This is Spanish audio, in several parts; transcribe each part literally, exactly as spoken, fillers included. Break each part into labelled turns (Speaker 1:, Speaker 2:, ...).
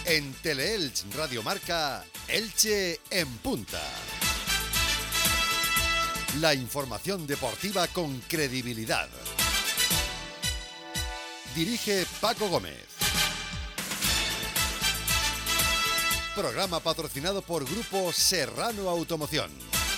Speaker 1: En Teleelch Radio Marca, Elche en punta. La información deportiva con credibilidad. Dirige Paco Gómez. Programa patrocinado por Grupo Serrano Automoción.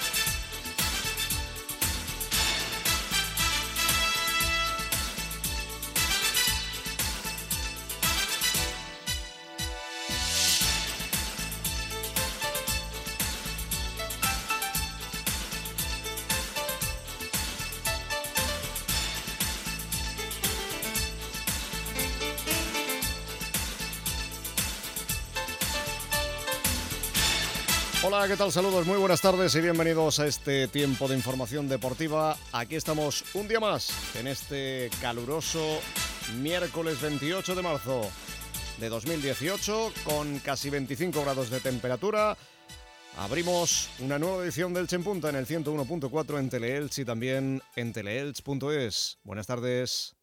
Speaker 2: Hola, ¿qué tal? Saludos, muy buenas tardes y bienvenidos a este tiempo de información deportiva. Aquí estamos un día más en este caluroso miércoles veintiocho de marzo de dos mil dieciocho con casi veinticinco grados de temperatura. Abrimos una nueva edición del Elche en Punta en el ciento uno punto cuatro en Teleelch y también en teleelch punto es. Buenas tardes.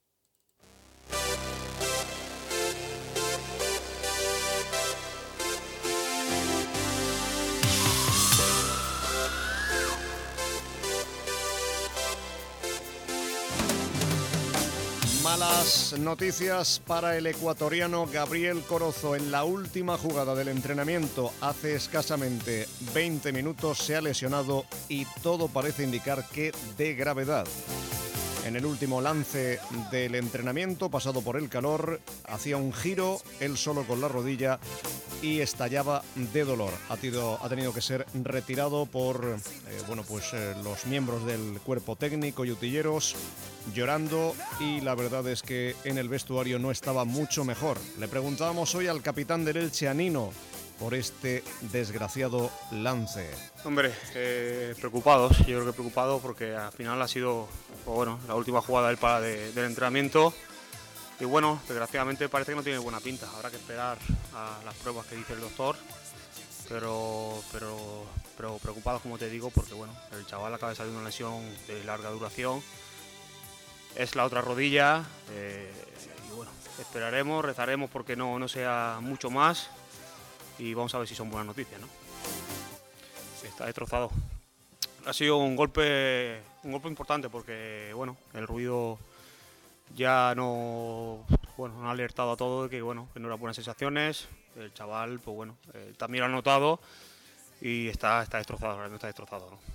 Speaker 2: Malas noticias para el ecuatoriano Gabriel Corozo. En la última jugada del entrenamiento, hace escasamente veinte minutos, se ha lesionado y todo parece indicar que de gravedad. En el último lance del entrenamiento, pasado por el calor, hacía un giro, él solo con la rodilla, y estallaba de dolor. Ha, tido, ha tenido que ser retirado por eh, bueno, pues, eh, los miembros del cuerpo técnico y utilleros, llorando, y la verdad es que en el vestuario no estaba mucho mejor. Le preguntábamos hoy al capitán del Elche, a Nino, por este desgraciado lance.
Speaker 3: Hombre, eh, preocupados, yo creo que preocupados porque al final ha sido pues bueno, la última jugada del, para de, del entrenamiento y bueno, desgraciadamente parece que no tiene buena pinta. Habrá que esperar a las pruebas que dice el doctor, pero, pero, pero preocupados, como te digo, porque bueno, el chaval acaba de salir de una lesión de larga duración, es la otra rodilla, eh, y bueno, esperaremos, rezaremos porque no, no sea mucho más. Y vamos a ver si son buenas noticias, ¿no? Está destrozado. Ha sido un golpe, un golpe importante porque, bueno, el ruido ya no, bueno, no ha alertado a todo de que, bueno, que no eran buenas sensaciones. El chaval, pues bueno, eh, también lo ha notado y está, está destrozado, realmente está destrozado, ¿no?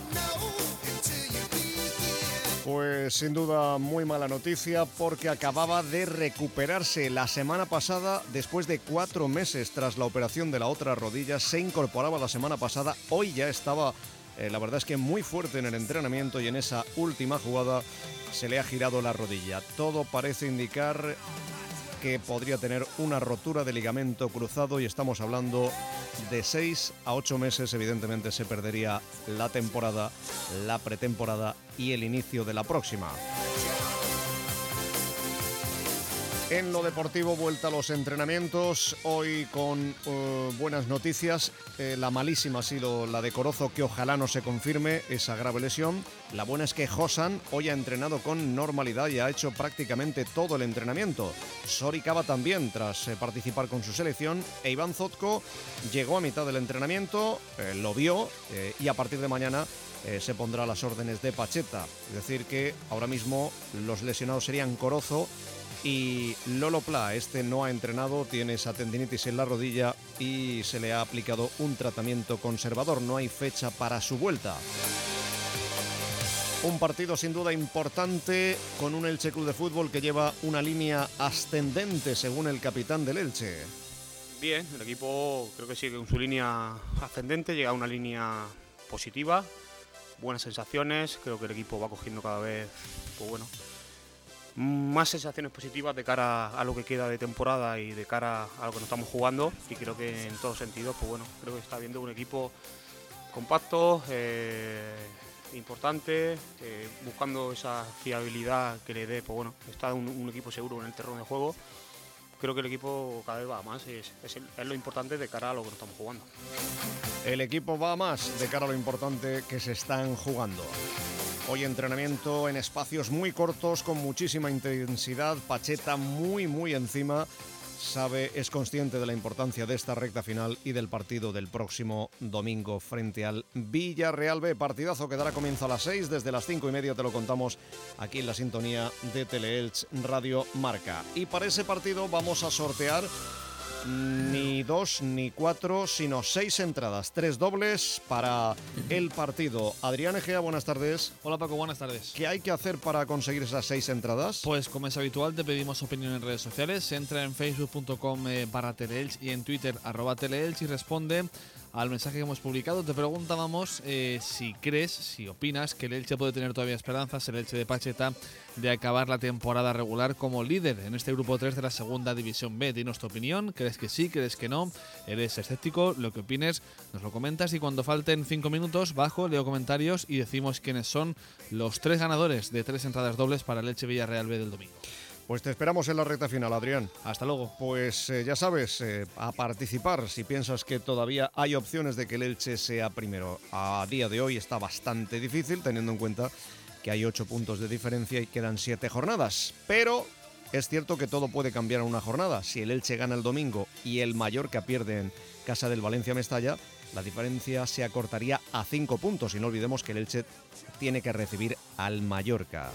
Speaker 2: Pues sin duda muy mala noticia porque acababa de recuperarse la semana pasada después de cuatro meses tras la operación de la otra rodilla. Se incorporaba la semana pasada, hoy ya estaba, eh, la verdad es que muy fuerte en el entrenamiento y en esa última jugada se le ha girado la rodilla. Todo parece indicar que podría tener una rotura de ligamento cruzado y estamos hablando de seis a ocho meses. Evidentemente se perdería la temporada, la pretemporada y el inicio de la próxima. En lo deportivo, vuelta a los entrenamientos, hoy con uh, buenas noticias. Eh, la malísima ha sido la de Corozo, que ojalá no se confirme esa grave lesión. La buena es que Josan hoy ha entrenado con normalidad y ha hecho prácticamente todo el entrenamiento. Soricaba también, tras eh, participar con su selección, e Iván Zotko llegó a mitad del entrenamiento, eh, lo vio eh, y a partir de mañana eh, se pondrá a las órdenes de Pacheta. Es decir que ahora mismo los lesionados serían Corozo y Lolo Pla. Este no ha entrenado, tiene esa tendinitis en la rodilla y se le ha aplicado un tratamiento conservador. No hay fecha para su vuelta. Un partido sin duda importante con un Elche Club de Fútbol que lleva una línea ascendente según el capitán del Elche.
Speaker 3: Bien, el equipo creo que sigue con su línea ascendente, llega a una línea positiva, buenas sensaciones, creo que el equipo va cogiendo cada vez, pues bueno, más sensaciones positivas de cara a lo que queda de temporada y de cara a lo que nos estamos jugando, y creo que en todos sentidos, pues bueno, creo que está viendo un equipo compacto, eh, importante, eh, buscando esa fiabilidad que le dé, pues bueno, está un, un equipo seguro en el terreno de juego. Creo que el equipo cada vez va más, es, es, es lo importante de cara a lo que nos estamos jugando.
Speaker 2: El equipo va más de cara a lo importante que se están jugando. Hoy entrenamiento en espacios muy cortos, con muchísima intensidad, Pacheta muy muy encima sabe, es consciente de la importancia de esta recta final y del partido del próximo domingo frente al Villarreal B. Partidazo que dará comienzo a las seis, desde las cinco y media te lo contamos aquí en la sintonía de Teleelch Radio Marca. Y para ese partido vamos a sortear ni dos ni cuatro, sino seis entradas, tres dobles para el partido. Adrián Egea, buenas tardes.
Speaker 4: Hola Paco, buenas tardes.
Speaker 2: ¿Qué hay que hacer para conseguir esas seis entradas?
Speaker 4: Pues como es habitual te pedimos opinión en redes sociales. Entra en facebook punto com eh, barra Teleelch y en Twitter arroba Teleelch y responde al mensaje que hemos publicado. Te preguntábamos eh, si crees, si opinas que el Elche puede tener todavía esperanzas, el Elche de Pacheta, de acabar la temporada regular como líder en este grupo tres de la segunda división B. Dinos tu opinión, ¿crees que sí, crees que no? ¿Eres escéptico? Lo que opines nos lo comentas y cuando falten cinco minutos bajo, leo comentarios y decimos quiénes son los tres ganadores de tres entradas dobles para el Elche Villarreal B del domingo.
Speaker 2: Pues te esperamos en la recta final, Adrián.
Speaker 4: Hasta luego.
Speaker 2: Pues eh, ya sabes, eh, a participar si piensas que todavía hay opciones de que el Elche sea primero. A día de hoy está bastante difícil, teniendo en cuenta que hay ocho puntos de diferencia y quedan siete jornadas. Pero es cierto que todo puede cambiar en una jornada. Si el Elche gana el domingo y el Mallorca pierde en casa del Valencia Mestalla, la diferencia se acortaría a cinco puntos. Y no olvidemos que el Elche tiene que recibir al Mallorca.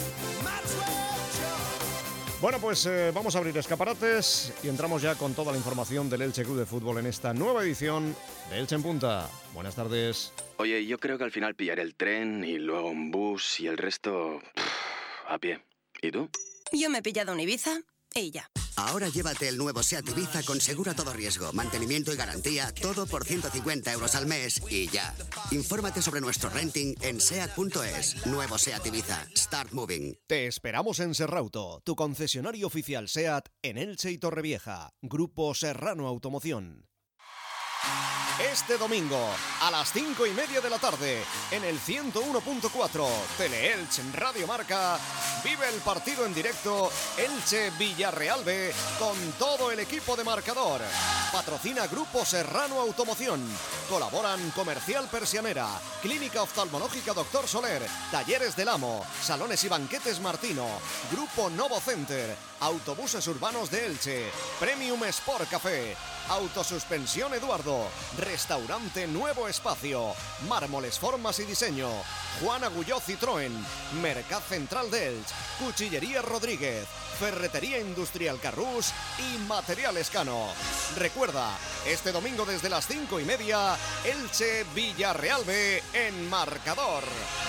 Speaker 2: Bueno, pues eh, vamos a abrir escaparates y entramos ya con toda la información del Elche Club de Fútbol en esta nueva edición de Elche en Punta. Buenas tardes.
Speaker 5: Oye, yo creo que al final pillaré el tren y luego un bus y el resto pff, a pie. ¿Y tú?
Speaker 6: Yo me he pillado un Ibiza y ya.
Speaker 7: Ahora llévate el nuevo SEAT Ibiza con seguro a todo riesgo, mantenimiento y garantía, todo por ciento cincuenta euros al mes y ya. Infórmate sobre nuestro renting en seat punto es. Nuevo SEAT Ibiza. Start moving.
Speaker 1: Te esperamos en Serrauto, tu concesionario oficial SEAT en Elche y Torrevieja. Grupo Serrano Automoción. Este domingo, a las cinco y media de la tarde, en el ciento uno punto cuatro, Teleelch Radio Marca, vive el partido en directo Elche Villarreal B con todo el equipo de marcador. Patrocina Grupo Serrano Automoción. Colaboran Comercial Persianera, Clínica Oftalmológica Doctor Soler, Talleres del Amo, Salones y Banquetes Martino, Grupo Novo Center, Autobuses Urbanos de Elche, Premium Sport Café, Autosuspensión Eduardo, Restaurante Nuevo Espacio, Mármoles Formas y Diseño, Juan Agulló Citroën, Mercat Central de Elche, Cuchillería Rodríguez, Ferretería Industrial Carrús y Materiales Cano. Recuerda, este domingo desde las cinco y media, Elche Villarreal B en marcador.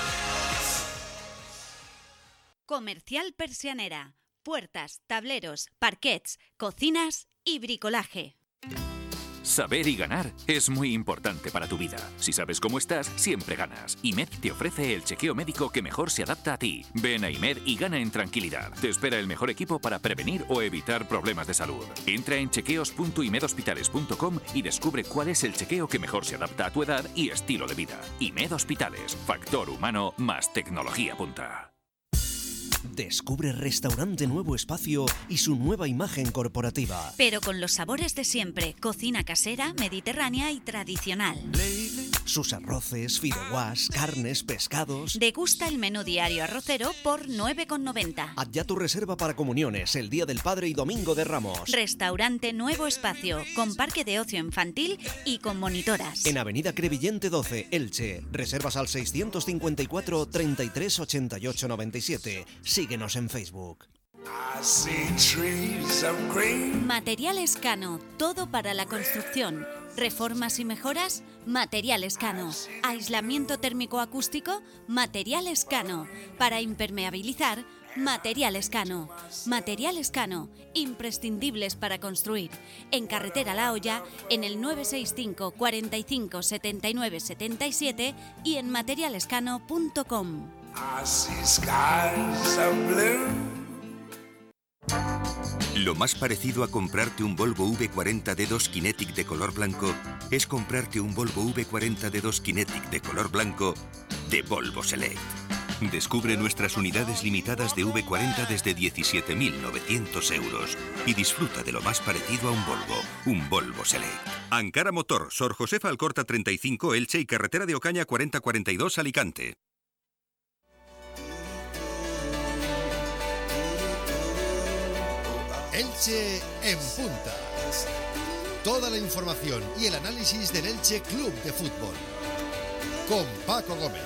Speaker 8: Comercial Persianera. Puertas, tableros, parquets, cocinas y bricolaje.
Speaker 9: Saber y ganar es muy importante para tu vida. Si sabes cómo estás, siempre ganas. IMED te ofrece el chequeo médico que mejor se adapta a ti. Ven a IMED y gana en tranquilidad. Te espera el mejor equipo para prevenir o evitar problemas de salud. Entra en chequeos punto imed hospitales punto com y descubre cuál es el chequeo que mejor se adapta a tu edad y estilo de vida. IMED Hospitales. Factor humano más tecnología punta.
Speaker 1: Descubre Restaurante Nuevo Espacio y su nueva imagen corporativa.
Speaker 8: Pero con los sabores de siempre, cocina casera, mediterránea y tradicional.
Speaker 1: Sus arroces, fideuás, carnes, pescados.
Speaker 8: Degusta el menú diario arrocero por nueve con noventa.
Speaker 1: Haz ya tu reserva para comuniones, el Día del Padre y Domingo de Ramos.
Speaker 8: Restaurante Nuevo Espacio, con parque de ocio infantil y con monitoras.
Speaker 1: En Avenida Crevillente doce, Elche. Reservas al seiscientos cincuenta y cuatro, treinta y tres, ochenta y ocho, noventa y siete. Síguenos en Facebook.
Speaker 8: Materiales Cano, todo para la construcción. Reformas y mejoras, Materiales Cano. Aislamiento térmico acústico, Materiales Cano. Para impermeabilizar, Materiales Cano. Materiales Cano, imprescindibles para construir. En Carretera La Hoya, en el nueve seis cinco, cuarenta y cinco, setenta y nueve, setenta y siete y en materialescano punto com.
Speaker 10: Lo más parecido a comprarte un Volvo V cuarenta D dos Kinetic de color blanco es comprarte un Volvo V cuarenta D dos Kinetic de color blanco de Volvo Select. Descubre nuestras unidades limitadas de V cuarenta desde diecisiete mil novecientos euros y disfruta de lo más parecido a un Volvo, un Volvo Select. Ankara Motor, Sor Josefa Alcorta treinta y cinco, Elche y Carretera de Ocaña cuarenta cuarenta y dos, Alicante.
Speaker 11: Elche en punta. Toda la información y el análisis del Elche Club de Fútbol. Con Paco Gómez.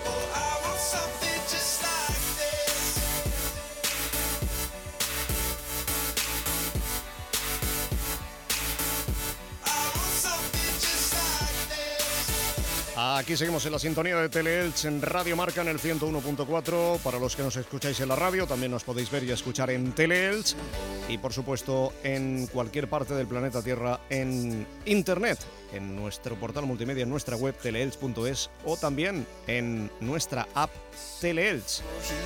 Speaker 2: Aquí seguimos en la sintonía de Teleelch en Radio Marca en el ciento uno punto cuatro. Para los que nos escucháis en la radio, también nos podéis ver y escuchar en Teleelch. Y por supuesto en cualquier parte del planeta Tierra en Internet, en nuestro portal multimedia, en nuestra web teleelch punto es o también en nuestra app Teleelch.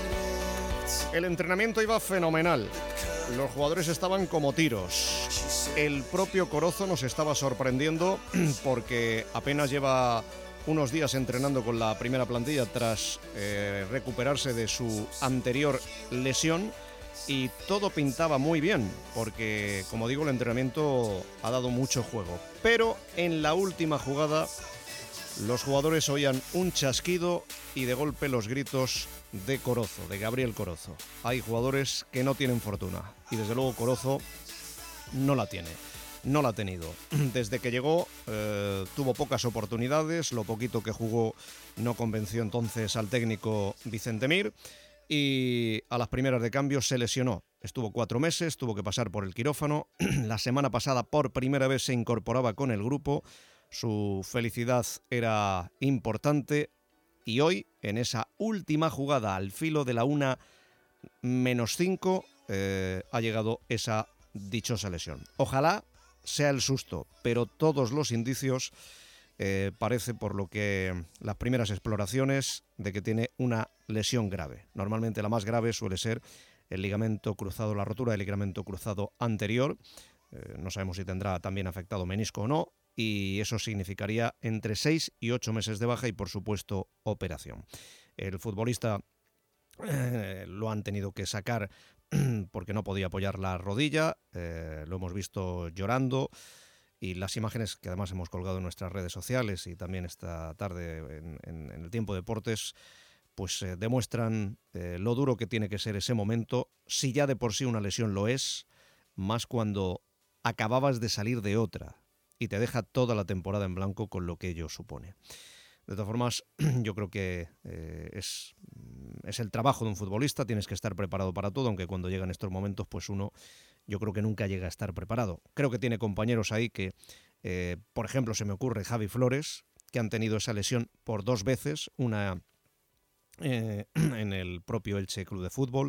Speaker 2: El entrenamiento iba fenomenal. Los jugadores estaban como tiros. El propio Corozo nos estaba sorprendiendo porque apenas lleva unos días entrenando con la primera plantilla tras eh, recuperarse de su anterior lesión y todo pintaba muy bien porque, como digo, el entrenamiento ha dado mucho juego. Pero en la última jugada los jugadores oían un chasquido y de golpe los gritos de Corozo, de Gabriel Corozo. Hay jugadores que no tienen fortuna y desde luego Corozo no la tiene. No la ha tenido. Desde que llegó eh, tuvo pocas oportunidades, lo poquito que jugó no convenció entonces al técnico Vicente Mir y a las primeras de cambio se lesionó. Estuvo cuatro meses, tuvo que pasar por el quirófano. La semana pasada por primera vez se incorporaba con el grupo, su felicidad era importante y hoy en esa última jugada al filo de la una menos cinco eh, ha llegado esa dichosa lesión. Ojalá sea el susto, pero todos los indicios eh, parece, por lo que las primeras exploraciones, de que tiene una lesión grave. Normalmente la más grave suele ser el ligamento cruzado, la rotura del ligamento cruzado anterior. Eh, no sabemos si tendrá también afectado menisco o no, y eso significaría entre seis y ocho meses de baja y, por supuesto, operación. El futbolista eh, lo han tenido que sacar porque no podía apoyar la rodilla, eh, lo hemos visto llorando y las imágenes que además hemos colgado en nuestras redes sociales y también esta tarde en, en, en el Tiempo Deportes, pues eh, demuestran eh, lo duro que tiene que ser ese momento, si ya de por sí una lesión lo es, más cuando acababas de salir de otra y te deja toda la temporada en blanco con lo que ello supone. De todas formas, yo creo que eh, es, es el trabajo de un futbolista, tienes que estar preparado para todo, aunque cuando llegan estos momentos, pues uno, yo creo que nunca llega a estar preparado. Creo que tiene compañeros ahí que, eh, por ejemplo, se me ocurre Javi Flores, que han tenido esa lesión por dos veces, una eh, en el propio Elche Club de Fútbol,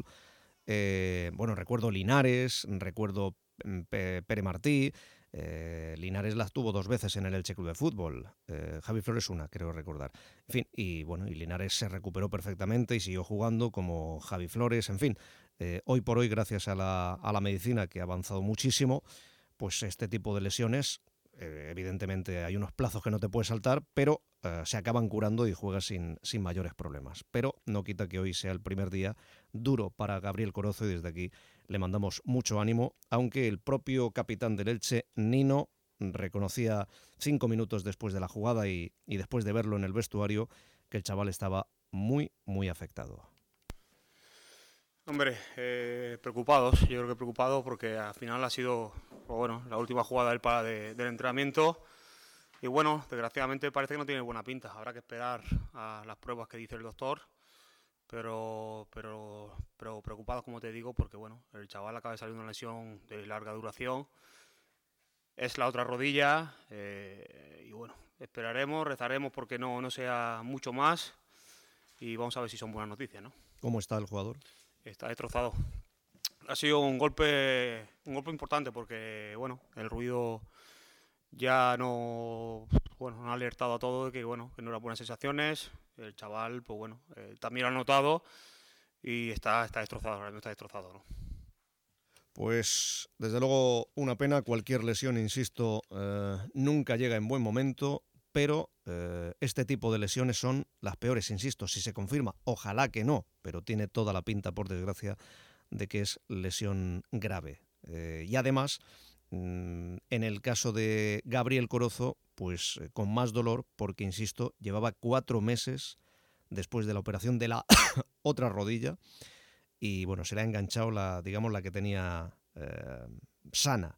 Speaker 2: eh, bueno, recuerdo Linares, recuerdo P- Pere Martí. Eh, Linares las tuvo dos veces en el Elche Club de Fútbol, eh, Javi Flores una, creo recordar. En fin, y bueno, y Linares se recuperó perfectamente y siguió jugando como Javi Flores. En fin, eh, hoy por hoy, gracias a la, a la medicina que ha avanzado muchísimo, pues este tipo de lesiones, eh, evidentemente hay unos plazos que no te puedes saltar, pero eh, se acaban curando y juegas sin, sin mayores problemas. Pero no quita que hoy sea el primer día duro para Gabriel Corozo y desde aquí le mandamos mucho ánimo, aunque el propio capitán del Elche, Nino, reconocía cinco minutos después de la jugada y, y después de verlo en el vestuario que el chaval estaba muy, muy afectado.
Speaker 3: Hombre, eh, preocupados, yo creo que preocupados porque al final ha sido, pues bueno, la última jugada del, para de, del entrenamiento y bueno, desgraciadamente parece que no tiene buena pinta, habrá que esperar a las pruebas que dice el doctor. Pero, pero, pero preocupados, como te digo, porque bueno, el chaval acaba de salir de una lesión de larga duración, es la otra rodilla eh, y bueno, esperaremos, rezaremos porque no, no sea mucho más y vamos a ver si son buenas noticias, ¿no?
Speaker 2: ¿Cómo está el jugador?
Speaker 3: Está destrozado. Ha sido un golpe, un golpe importante porque bueno, el ruido ya no, bueno, no ha alertado a todo de que bueno, que no eran buenas sensaciones. El chaval, pues bueno, eh, también lo ha notado y está, está destrozado, ahora mismo está destrozado, ¿no?
Speaker 2: Pues desde luego una pena, cualquier lesión, insisto, eh, nunca llega en buen momento, pero eh, este tipo de lesiones son las peores, insisto, si se confirma, ojalá que no, pero tiene toda la pinta, por desgracia, de que es lesión grave. Eh, y además, mmm, en el caso de Gabriel Corozo, pues eh, con más dolor, porque, insisto, llevaba cuatro meses después de la operación de la otra rodilla y, bueno, se le ha enganchado la, digamos, la que tenía eh, sana.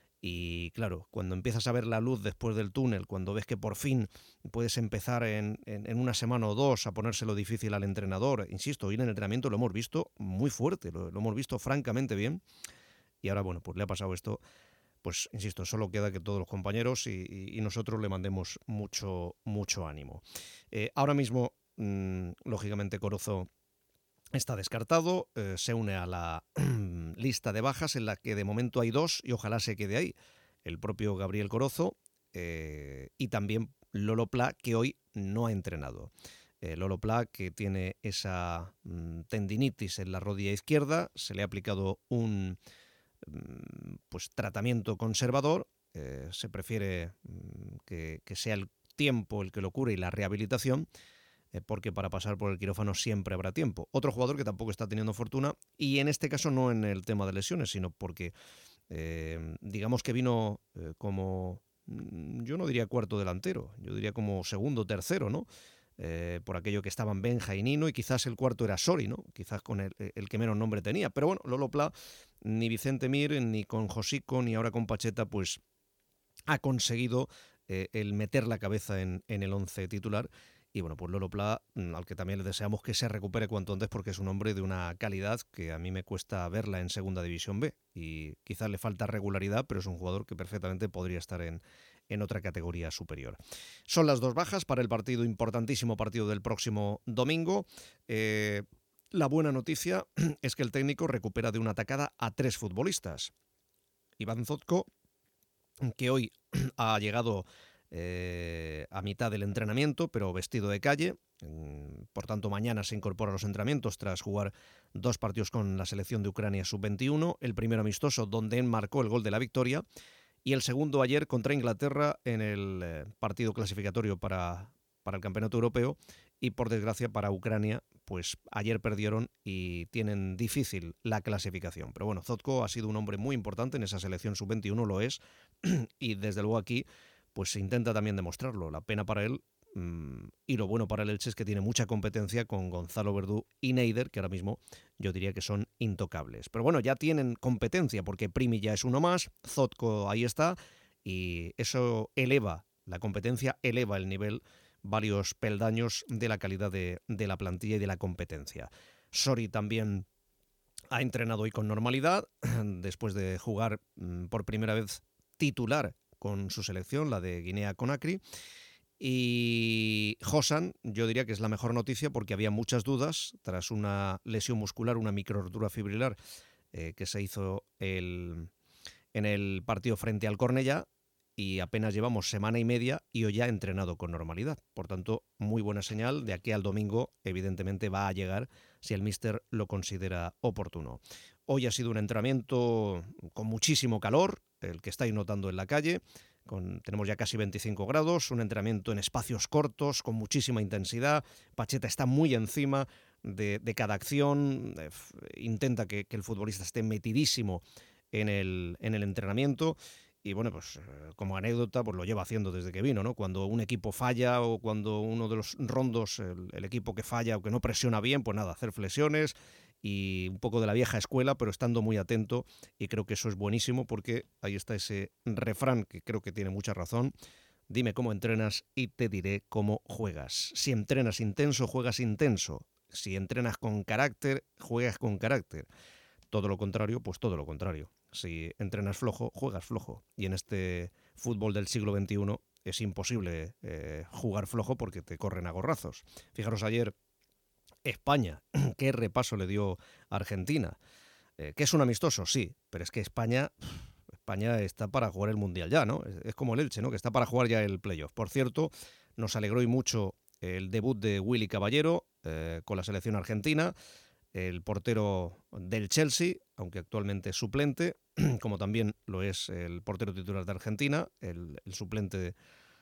Speaker 2: Y claro, cuando empiezas a ver la luz después del túnel, cuando ves que por fin puedes empezar en, en, en una semana o dos a ponérselo difícil al entrenador, insisto, hoy en el entrenamiento lo hemos visto muy fuerte, lo, lo hemos visto francamente bien, y ahora, bueno, pues le ha pasado esto, pues insisto, solo queda que todos los compañeros y, y, y nosotros le mandemos mucho, mucho ánimo. Eh, ahora mismo, mmm, lógicamente, Corozo está descartado, eh, se une a la lista de bajas en la que de momento hay dos y ojalá se quede ahí. El propio Gabriel Corozo eh, y también Lolo Plá, que hoy no ha entrenado. Eh, Lolo Plá, que tiene esa mm, tendinitis en la rodilla izquierda, se le ha aplicado un mm, pues, tratamiento conservador. Eh, se prefiere mm, que, que sea el tiempo el que lo cure y la rehabilitación, porque para pasar por el quirófano siempre habrá tiempo. Otro jugador que tampoco está teniendo fortuna, y en este caso no en el tema de lesiones, sino porque eh, digamos que vino eh, como, yo no diría cuarto delantero, yo diría como segundo, tercero, ¿no? Eh, por aquello que estaban Benja y Nino, y quizás el cuarto era Sori, ¿no? Quizás con el, el que menos nombre tenía. Pero bueno, Lolo Plá, ni Vicente Mir, ni con Josico, ni ahora con Pacheta, pues ha conseguido eh, el meter la cabeza en, en el once titular. Y bueno, pues Lolo Plá, al que también le deseamos que se recupere cuanto antes, porque es un hombre de una calidad que a mí me cuesta verla en Segunda División B. Y quizás le falta regularidad, pero es un jugador que perfectamente podría estar en, en otra categoría superior. Son las dos bajas para el partido, importantísimo partido del próximo domingo. Eh, la buena noticia es que el técnico recupera de una atacada a tres futbolistas. Iván Zotko, que hoy ha llegado Eh, a mitad del entrenamiento, pero vestido de calle. Por tanto, mañana se incorpora a los entrenamientos tras jugar dos partidos con la selección de Ucrania sub veintiuno, el primero amistoso donde él marcó el gol de la victoria y el segundo ayer contra Inglaterra en el eh, partido clasificatorio para, para el Campeonato Europeo, y por desgracia para Ucrania, pues ayer perdieron y tienen difícil la clasificación. Pero bueno, Zotko ha sido un hombre muy importante en esa selección sub veintiuno, lo es, y desde luego aquí pues se intenta también demostrarlo. La pena para él mmm, y lo bueno para el Elche es que tiene mucha competencia con Gonzalo Verdú y Neider, que ahora mismo yo diría que son intocables. Pero bueno, ya tienen competencia porque Primi ya es uno más, Zotko ahí está, y eso eleva, la competencia eleva el nivel, varios peldaños de la calidad de, de la plantilla y de la competencia. Sori también ha entrenado hoy con normalidad, después de jugar mmm, por primera vez titular con su selección, la de Guinea-Conakry. Y Josan, yo diría que es la mejor noticia porque había muchas dudas tras una lesión muscular, una microrotura fibrilar eh, que se hizo el, en el partido frente al Cornellá, y apenas llevamos semana y media y hoy ya ha entrenado con normalidad. Por tanto, muy buena señal. De aquí al domingo, evidentemente, va a llegar si el míster lo considera oportuno. Hoy ha sido un entrenamiento con muchísimo calor, el que estáis notando en la calle. Con, tenemos ya casi veinticinco grados, un entrenamiento en espacios cortos, con muchísima intensidad. Pacheta está muy encima de, de cada acción, eh, intenta que, que el futbolista esté metidísimo en el, en el entrenamiento. Y bueno, pues como anécdota, pues lo lleva haciendo desde que vino, ¿no? Cuando un equipo falla o cuando uno de los rondos, el, el equipo que falla o que no presiona bien, pues nada, hacer flexiones y un poco de la vieja escuela, pero estando muy atento, y creo que eso es buenísimo porque ahí está ese refrán que creo que tiene mucha razón: dime cómo entrenas y te diré cómo juegas. Si entrenas intenso, juegas intenso. Si entrenas con carácter, juegas con carácter. Todo lo contrario, pues todo lo contrario. Si entrenas flojo, juegas flojo. Y en este fútbol del siglo veintiuno es imposible eh, jugar flojo porque te corren a gorrazos. Fijaros ayer España, qué repaso le dio a Argentina. Eh, que es un amistoso, sí, pero es que España, España está para jugar el Mundial ya, ¿no? Es, es como el Elche, ¿no? Que está para jugar ya el playoff. Por cierto, nos alegró y mucho el debut de Willy Caballero eh, con la selección argentina. El portero del Chelsea, aunque actualmente es suplente, como también lo es el portero titular de Argentina, el, el suplente de,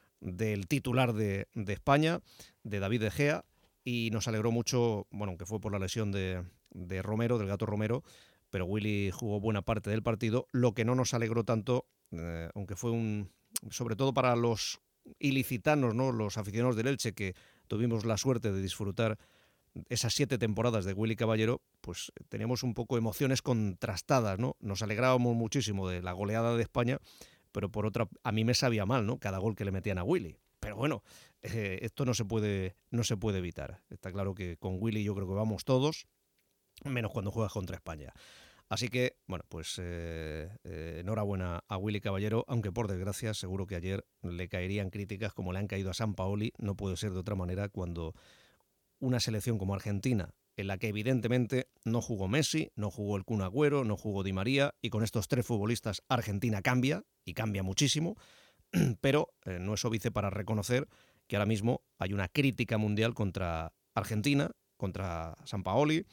Speaker 2: del titular de, de España, de David De Gea, y nos alegró mucho, bueno, aunque fue por la lesión de, de Romero, del Gato Romero, pero Willy jugó buena parte del partido. Lo que no nos alegró tanto, eh, aunque fue un, sobre todo para los ilicitanos, ¿no?, los aficionados del Elche, que tuvimos la suerte de disfrutar esas siete temporadas de Willy Caballero, pues teníamos un poco emociones contrastadas, ¿no? Nos alegrábamos muchísimo de la goleada de España, pero por otra, a mí me sabía mal, ¿no? Cada gol que le metían a Willy. Pero bueno, eh, esto no se puede, no se puede evitar. Está claro que con Willy yo creo que vamos todos, menos cuando juegas contra España. Así que, bueno, pues eh, eh, enhorabuena a Willy Caballero, aunque por desgracia seguro que ayer le caerían críticas como le han caído a Sampaoli. No puede ser de otra manera cuando una selección como Argentina, en la que evidentemente no jugó Messi, no jugó el Kun Agüero, no jugó Di María, y con estos tres futbolistas Argentina cambia, y cambia muchísimo, pero eh, no es óbice para reconocer que ahora mismo hay una crítica mundial contra Argentina, contra Sampaoli,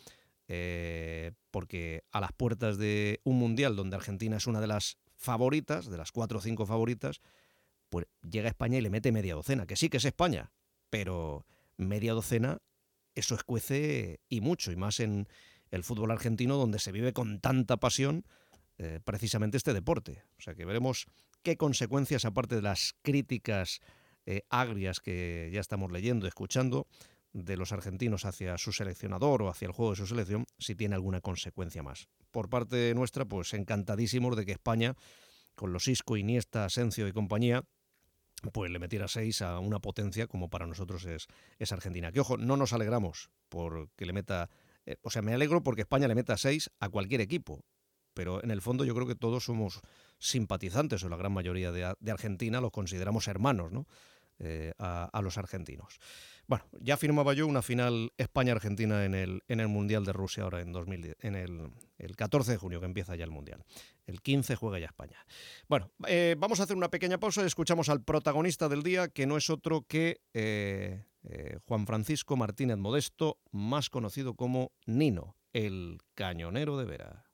Speaker 2: eh, porque a las puertas de un mundial donde Argentina es una de las favoritas, de las cuatro o cinco favoritas, pues llega a España y le mete media docena, que sí que es España, pero media docena, eso escuece y mucho, y más en el fútbol argentino, donde se vive con tanta pasión eh, precisamente este deporte. O sea que veremos qué consecuencias, aparte de las críticas eh, agrias que ya estamos leyendo, escuchando, de los argentinos hacia su seleccionador o hacia el juego de su selección, si tiene alguna consecuencia más. Por parte nuestra, pues encantadísimos de que España, con los Isco, Iniesta, Asensio y compañía, pues le metiera seis a una potencia como para nosotros es, es Argentina. Que ojo, no nos alegramos porque le meta... Eh, o sea, me alegro porque España le meta seis a cualquier equipo, pero en el fondo yo creo que todos somos simpatizantes, o la gran mayoría de, de Argentina los consideramos hermanos, ¿no? Eh, a, a los argentinos. Bueno, ya firmaba yo una final España-Argentina en el, en el Mundial de Rusia ahora en, dos mil diez, en el, el catorce de junio, que empieza ya el Mundial. El quince juega ya España. Bueno, eh, vamos a hacer una pequeña pausa y escuchamos al protagonista del día, que no es otro que eh, eh, Juan Francisco Martínez Modesto, más conocido como Nino, el cañonero de Vera.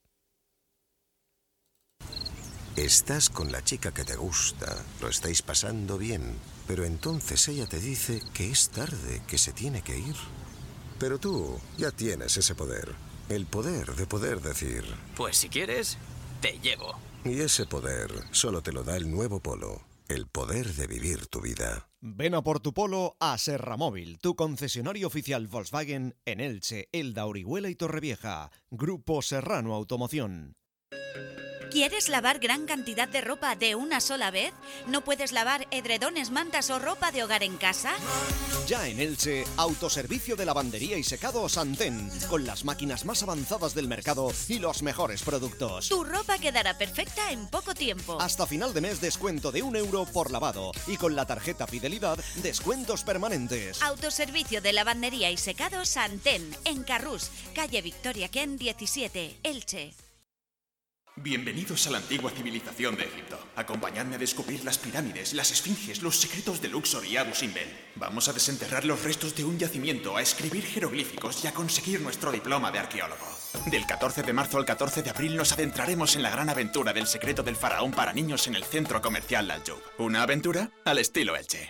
Speaker 12: Estás con la chica que te gusta, lo estáis pasando bien, pero entonces ella te dice que es tarde, que se tiene que ir. Pero tú ya tienes ese poder, el poder de poder decir...
Speaker 13: Pues si quieres, te llevo.
Speaker 12: Y ese poder solo te lo da el nuevo Polo, el poder de vivir tu vida.
Speaker 1: Ven a por tu Polo a Serramóvil, tu concesionario oficial Volkswagen en Elche, Elda, Orihuela y Torrevieja. Grupo Serrano Automoción.
Speaker 8: ¿Quieres lavar gran cantidad de ropa de una sola vez? ¿No puedes lavar edredones, mantas o ropa de hogar en casa?
Speaker 1: Ya en Elche, autoservicio de lavandería y secado Santén, con las máquinas más avanzadas del mercado y los mejores productos.
Speaker 8: Tu ropa quedará perfecta en poco tiempo.
Speaker 1: Hasta final de mes, descuento de un euro por lavado, y con la tarjeta Fidelidad, descuentos permanentes.
Speaker 8: Autoservicio de lavandería y secado Santén, en Carrús, calle Victoria Ken diecisiete, Elche.
Speaker 14: Bienvenidos a la antigua civilización de Egipto. Acompañadme a descubrir las pirámides, las esfinges, los secretos de Luxor y Abu Simbel. Vamos a desenterrar los restos de un yacimiento, a escribir jeroglíficos y a conseguir nuestro diploma de arqueólogo. Del catorce de marzo al catorce de abril nos adentraremos en la gran aventura del secreto del faraón para niños en el centro comercial Aljub. Una aventura al estilo Elche.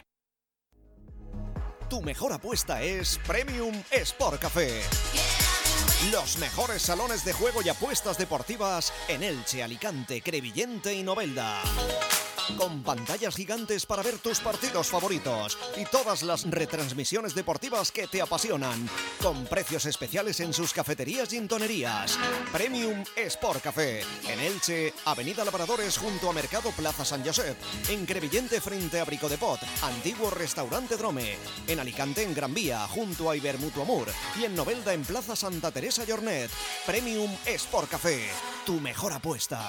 Speaker 1: Tu mejor apuesta es Premium Sport Café. Los mejores salones de juego y apuestas deportivas en Elche, Alicante, Crevillente y Novelda. Con pantallas gigantes para ver tus partidos favoritos y todas las retransmisiones deportivas que te apasionan. Con precios especiales en sus cafeterías y tonerías. Premium Sport Café. En Elche, Avenida Labradores junto a Mercado Plaza San Josep. En Crevillente frente a Brico de Pot. Antiguo Restaurante Drome. En Alicante, en Gran Vía, junto a Ibermutuamur. Y en Novelda, en Plaza Santa Teresa Llornet. Premium Sport Café. Tu mejor apuesta.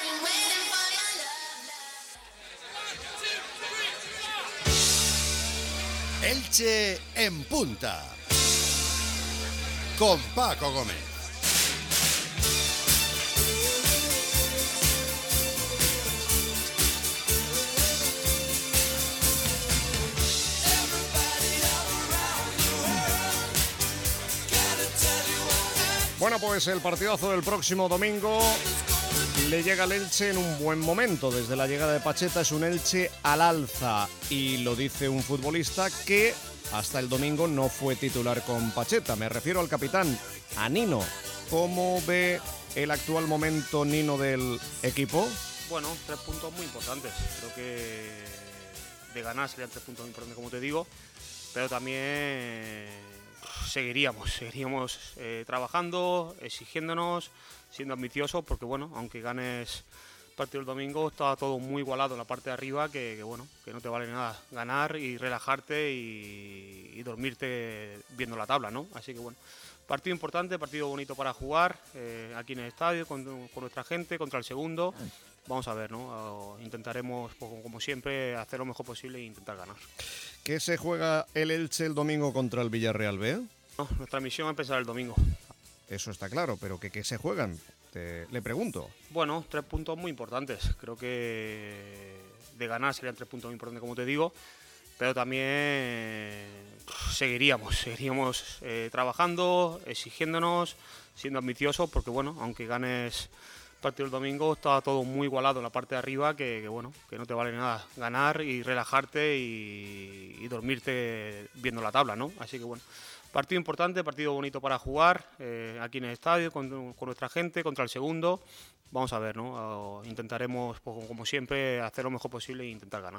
Speaker 11: Elche en punta, con Paco Gómez.
Speaker 2: Bueno, pues el partidazo del próximo domingo le llega al Elche en un buen momento. Desde la llegada de Pacheta es un Elche al alza, y lo dice un futbolista que hasta el domingo no fue titular con Pacheta. Me refiero al capitán, a Nino. ¿Cómo ve el actual momento, Nino, del equipo?
Speaker 3: Bueno, tres puntos muy importantes. Creo que de ganar serían tres puntos muy importantes, como te digo, pero también seguiríamos, seguiríamos eh, trabajando, exigiéndonos, siendo ambiciosos, porque bueno, aunque ganes el partido el domingo, está todo muy igualado en la parte de arriba, que, que bueno, que no te vale nada ganar y relajarte y, y dormirte viendo la tabla, ¿no? Así que bueno, partido importante, partido bonito para jugar, eh, aquí en el estadio, con, con nuestra gente, contra el segundo. Vamos a ver, ¿no? Intentaremos, pues, como siempre, hacer lo mejor posible e intentar ganar.
Speaker 2: ¿Qué se juega el Elche el domingo contra el Villarreal B?
Speaker 3: No, nuestra misión es empezar el domingo.
Speaker 2: Eso está claro, pero ¿qué, qué se juegan? Te, le pregunto.
Speaker 3: Bueno, tres puntos muy importantes. Creo que de ganar serían tres puntos muy importantes, como te digo, pero también seguiríamos, seguiríamos eh, trabajando, exigiéndonos, siendo ambiciosos, porque bueno, aunque ganes partido el domingo, está todo muy igualado en la parte de arriba, que, que bueno, que no te vale nada ganar y relajarte y, y dormirte viendo la tabla, ¿no? Así que bueno, partido importante, partido bonito para jugar, eh, aquí en el estadio, con, con nuestra gente, contra el segundo. Vamos a ver, ¿no? Intentaremos, pues, como siempre, hacer lo mejor posible e intentar ganar.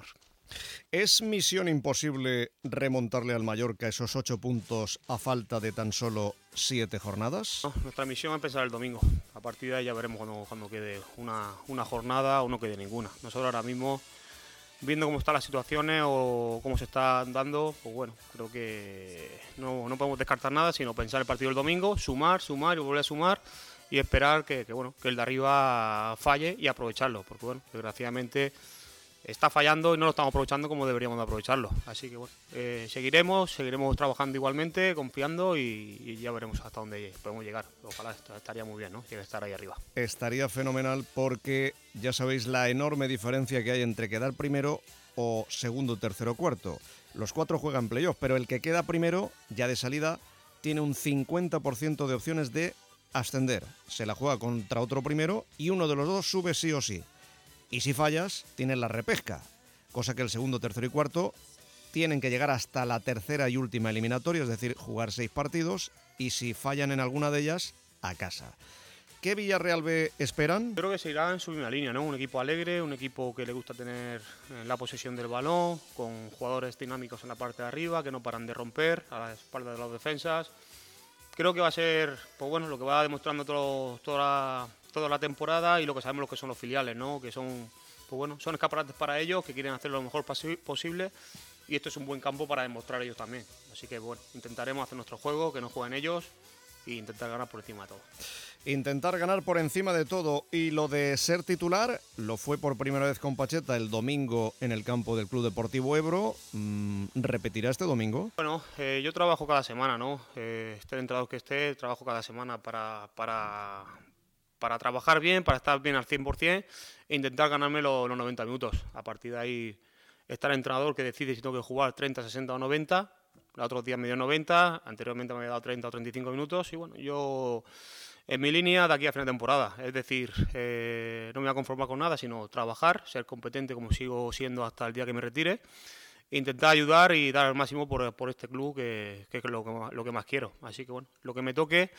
Speaker 2: ¿Es misión imposible remontarle al Mallorca esos ocho puntos a falta de tan solo siete jornadas?
Speaker 3: No, nuestra misión es empezar el domingo. A partir de ahí ya veremos cuando, cuando quede una, una jornada o no quede ninguna. Nosotros ahora mismo, viendo cómo están las situaciones o cómo se están dando, pues bueno, creo que no, no podemos descartar nada, sino pensar el partido del domingo, sumar, sumar y volver a sumar y esperar que, que, bueno, que el de arriba falle y aprovecharlo, porque bueno, desgraciadamente está fallando y no lo estamos aprovechando como deberíamos de aprovecharlo. Así que bueno, eh, seguiremos, seguiremos trabajando igualmente, confiando y, y ya veremos hasta dónde podemos llegar. Ojalá estaría muy bien, ¿no? Llegar a estar ahí arriba.
Speaker 2: Estaría fenomenal porque ya sabéis la enorme diferencia que hay entre quedar primero o segundo, tercero, cuarto. Los cuatro juegan playoff, pero el que queda primero, ya de salida, tiene un cincuenta por ciento de opciones de ascender. Se la juega contra otro primero y uno de los dos sube sí o sí. Y si fallas, tienes la repesca, cosa que el segundo, tercero y cuarto tienen que llegar hasta la tercera y última eliminatoria, es decir, jugar seis partidos, y si fallan en alguna de ellas, a casa. ¿Qué Villarreal B esperan?
Speaker 3: Creo que se irá en su misma línea, ¿no? Un equipo alegre, un equipo que le gusta tener la posesión del balón, con jugadores dinámicos en la parte de arriba, que no paran de romper a la espalda de las defensas. Creo que va a ser, pues bueno, lo que va demostrando todo, toda la... toda la temporada y lo que sabemos lo que son los filiales, ¿no? Que son, pues bueno, son escaparates para ellos, que quieren hacer lo mejor posible y esto es un buen campo para demostrar ellos también. Así que bueno, intentaremos hacer nuestro juego, que no jueguen ellos e intentar ganar por encima de todo.
Speaker 2: Intentar ganar por encima de todo, y lo de ser titular lo fue por primera vez con Pacheta el domingo en el campo del Club Deportivo Ebro. ¿Repetirá este domingo?
Speaker 3: Bueno, eh, yo trabajo cada semana, ¿no? Eh, esté el entrenador que esté, trabajo cada semana para... para para trabajar bien, para estar bien al cien por cien e intentar ganarme los, los noventa minutos. A partir de ahí está el entrenador que decide si tengo que jugar treinta, sesenta o noventa. Los otros días me dio noventa, anteriormente me había dado treinta o treinta y cinco minutos y bueno, yo en mi línea de aquí a final de temporada. Es decir, eh, no me voy a conformar con nada, sino trabajar, ser competente como sigo siendo hasta el día que me retire, intentar ayudar y dar el máximo por, por este club que, que es lo que, más, lo que más quiero. Así que bueno, lo que me toque,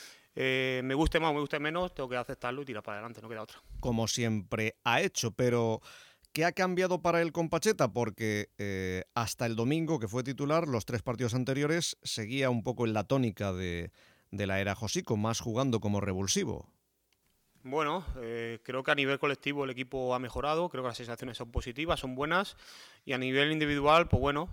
Speaker 3: Eh, me guste más o me guste menos, tengo que aceptarlo y tirar para adelante, no queda otra.
Speaker 2: Como siempre ha hecho, pero ¿qué ha cambiado para él con Pacheta? Porque eh, hasta el domingo, que fue titular, los tres partidos anteriores seguía un poco en la tónica de, de la era Josico, más jugando como revulsivo.
Speaker 3: Bueno, eh, creo que a nivel colectivo el equipo ha mejorado, creo que las sensaciones son positivas, son buenas, y a nivel individual, pues bueno,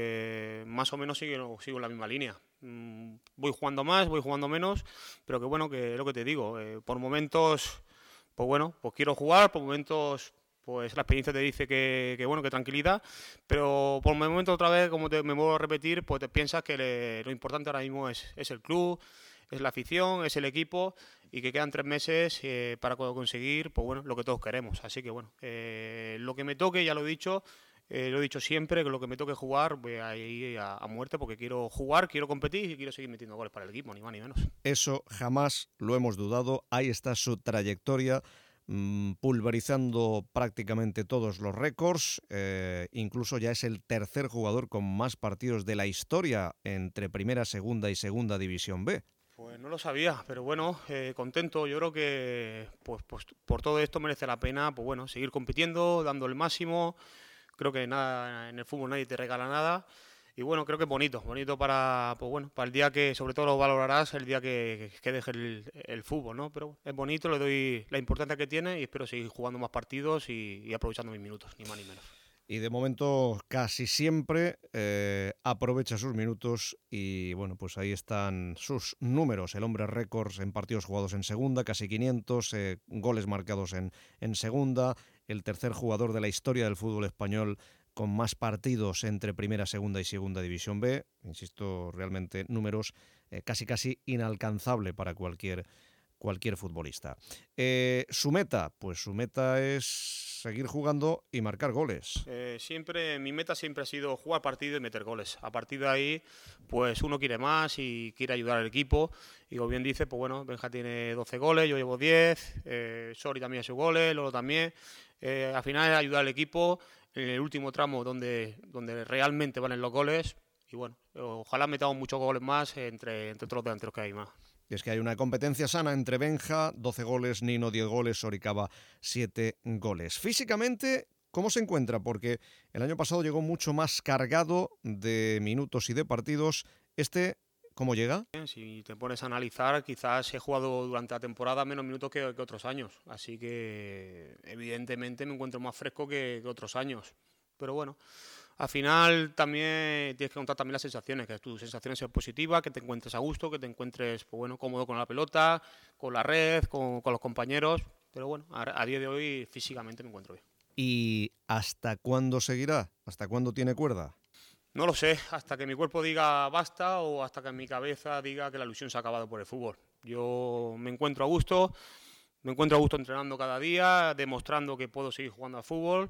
Speaker 3: eh, más o menos sigo, sigo en la misma línea. Mm, voy jugando más, voy jugando menos, pero que bueno, que es lo que te digo, eh, por momentos, pues bueno, pues quiero jugar, por momentos, pues la experiencia te dice que, que bueno, que tranquilidad, pero por momentos otra vez, como te, me vuelvo a repetir, pues te piensas que le, lo importante ahora mismo es, es el club, es la afición, es el equipo y que quedan tres meses eh, para conseguir, pues bueno, lo que todos queremos. Así que bueno, eh, lo que me toque, ya lo he dicho, eh, lo he dicho siempre, que lo que me toque jugar voy a ir a, a muerte porque quiero jugar, quiero competir y quiero seguir metiendo goles para el equipo, ni más ni menos.
Speaker 2: Eso jamás lo hemos dudado, ahí está su trayectoria, mmm, pulverizando prácticamente todos los récords, eh, incluso ya es el tercer jugador con más partidos de la historia entre primera, segunda y segunda división B.
Speaker 3: Pues no lo sabía, pero bueno, eh, contento. Yo creo que pues, pues por todo esto merece la pena, pues bueno, seguir compitiendo, dando el máximo. Creo que nada en el fútbol nadie te regala nada Y bueno, creo que es bonito, bonito para, pues bueno, para el día que, sobre todo lo valorarás, el día que, que deje el, el fútbol, ¿no? Pero es bonito, le doy la importancia que tiene y espero seguir jugando más partidos y, y aprovechando mis minutos, ni más ni menos.
Speaker 2: Y de momento casi siempre eh, aprovecha sus minutos y bueno, pues ahí están sus números. El hombre récords en partidos jugados en segunda, casi quinientos, eh, goles marcados en, en segunda, el tercer jugador de la historia del fútbol español con más partidos entre primera, segunda y segunda división B. Insisto, realmente números eh, casi casi inalcanzable para cualquier, cualquier futbolista. Eh, su meta, pues su meta es seguir jugando y marcar goles.
Speaker 3: Eh, siempre, mi meta siempre ha sido jugar partido y meter goles. A partir de ahí, pues uno quiere más y quiere ayudar al equipo. Y como bien dice, pues bueno, Benja tiene doce goles, yo llevo diez, eh, Sori también ha hecho goles, Lolo también. Eh, al final es ayudar al equipo en el último tramo donde, donde realmente valen los goles. Y bueno, ojalá metamos muchos goles más entre, entre todos los delanteros que hay más.
Speaker 2: Y es que hay una competencia sana entre Benja, doce goles, Nino, diez goles, Soricaba, siete goles. Físicamente, ¿cómo se encuentra? Porque el año pasado llegó mucho más cargado de minutos y de partidos. Este, ¿cómo llega?
Speaker 3: Si te pones a analizar, quizás he jugado durante la temporada menos minutos que, que otros años. Así que, evidentemente, me encuentro más fresco que, que otros años. Pero bueno, al final también tienes que contar también las sensaciones, que tus sensaciones sean positivas, que te encuentres a gusto, que te encuentres pues bueno, cómodo con la pelota, con la red, con, con los compañeros. Pero bueno, a, a día de hoy físicamente me encuentro bien.
Speaker 2: ¿Y hasta cuándo seguirá? ¿Hasta cuándo tiene cuerda?
Speaker 3: No lo sé, hasta que mi cuerpo diga basta o hasta que mi cabeza diga que la ilusión se ha acabado por el fútbol. Yo me encuentro a gusto, me encuentro a gusto entrenando cada día, demostrando que puedo seguir jugando al fútbol.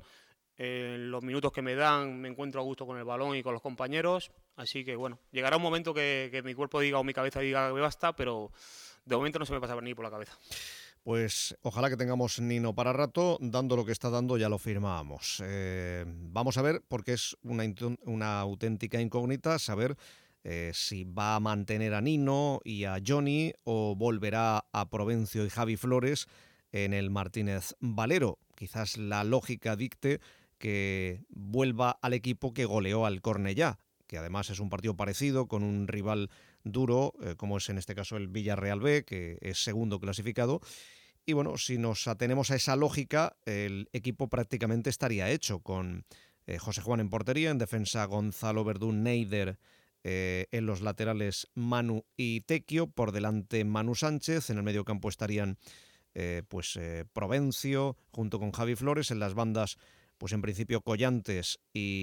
Speaker 3: En los minutos que me dan me encuentro a gusto con el balón y con los compañeros, así que bueno, llegará un momento que, que mi cuerpo diga o mi cabeza diga que basta, pero de momento no se me pasa ni por la cabeza.
Speaker 2: Pues ojalá que tengamos Nino para rato, dando lo que está dando ya lo firmamos. Eh, vamos a ver, porque es una, una auténtica incógnita, saber eh, si va a mantener a Nino y a Johnny o volverá a Provencio y Javi Flores en el Martínez Valero. Quizás la lógica dicte que vuelva al equipo que goleó al Cornellá, que además es un partido parecido con un rival duro, eh, como es en este caso el Villarreal B, que es segundo clasificado. Y bueno, si nos atenemos a esa lógica, el equipo prácticamente estaría hecho con eh, José Juan en portería, en defensa Gonzalo Verdún, Neider, eh, en los laterales Manu y Tequio, por delante Manu Sánchez, en el medio campo estarían eh, pues eh, Provencio junto con Javi Flores, en las bandas pues en principio Collantes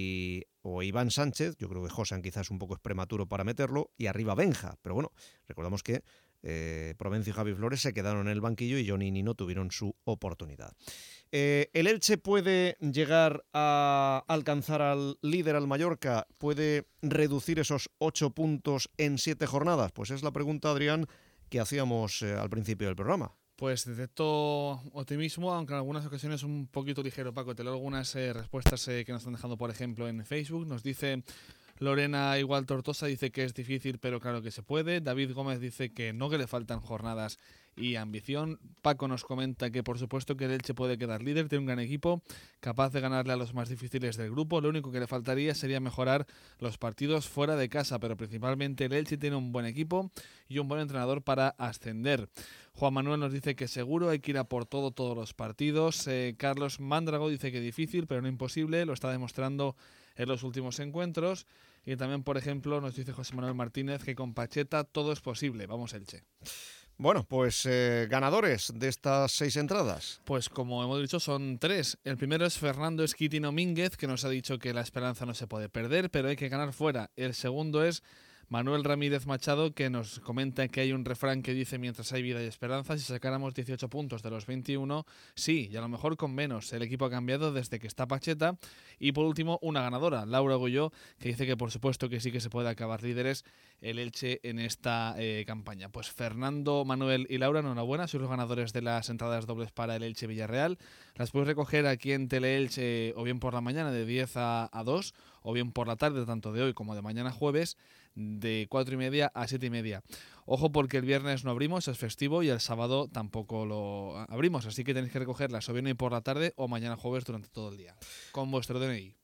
Speaker 2: y o Iván Sánchez. Yo creo que Josan quizás un poco es prematuro para meterlo, y arriba Benja, pero bueno, recordamos que eh, Provencio y Javi Flores se quedaron en el banquillo y Johnny y Nino tuvieron su oportunidad. Eh, ¿El Elche puede llegar a alcanzar al líder, al Mallorca? ¿Puede reducir esos ocho puntos en siete jornadas? Pues es la pregunta, Adrián, que hacíamos eh, al principio del programa.
Speaker 4: Pues detecto optimismo, aunque en algunas ocasiones un poquito ligero, Paco. Te leo algunas eh, respuestas eh, que nos están dejando, por ejemplo, en Facebook. Nos dice Lorena Igual Tortosa, dice que es difícil, pero claro que se puede. David Gómez dice que no, que le faltan jornadas y ambición. Paco nos comenta que por supuesto que el Elche puede quedar líder, tiene un gran equipo, capaz de ganarle a los más difíciles del grupo. Lo único que le faltaría sería mejorar los partidos fuera de casa, pero principalmente el Elche tiene un buen equipo y un buen entrenador para ascender. Juan Manuel nos dice que seguro hay que ir a por todo, todos los partidos. Eh, Carlos Mándrago dice que difícil, pero no imposible, lo está demostrando en los últimos encuentros. Y también, por ejemplo, nos dice José Manuel Martínez que con Pacheta todo es posible. Vamos, Elche.
Speaker 2: Bueno, pues eh, ganadores de estas seis entradas.
Speaker 4: Pues como hemos dicho, son tres. El primero es Fernando Esquiti Domínguez, que nos ha dicho que la esperanza no se puede perder, pero hay que ganar fuera. El segundo es Manuel Ramírez Machado, que nos comenta que hay un refrán que dice: mientras hay vida y esperanza, si sacáramos dieciocho puntos de los veintiuno, sí, y a lo mejor con menos. El equipo ha cambiado desde que está Pacheta. Y por último, una ganadora, Laura Goyó, que dice que por supuesto que sí que se puede acabar líderes el Elche en esta eh, campaña. Pues Fernando, Manuel y Laura, enhorabuena, sois los ganadores de las entradas dobles para el Elche Villarreal. Las puedes recoger aquí en Teleelche o bien por la mañana de diez a dos, o bien por la tarde, tanto de hoy como de mañana jueves, de cuatro y media a siete y media. Ojo, porque el viernes no abrimos, es festivo, y el sábado tampoco lo abrimos, así que tenéis que recogerlas o bien hoy por la tarde o mañana jueves durante todo el día, con vuestro D N I.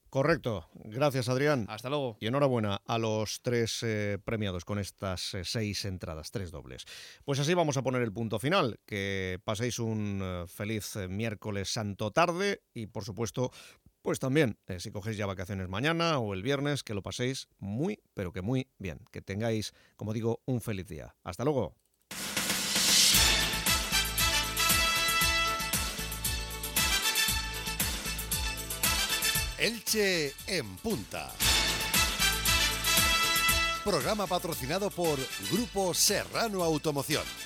Speaker 2: Correcto. Gracias, Adrián.
Speaker 4: Hasta luego.
Speaker 2: Y enhorabuena a los tres eh, premiados con estas eh, seis entradas, tres dobles. Pues así vamos a poner el punto final. Que paséis un eh, feliz eh, miércoles santo tarde y, por supuesto, pues también, eh, si cogéis ya vacaciones mañana o el viernes, que lo paséis muy, pero que muy bien. Que tengáis, como digo, un feliz día. Hasta luego.
Speaker 11: Elche en Punta. Programa patrocinado por Grupo Serrano Automoción.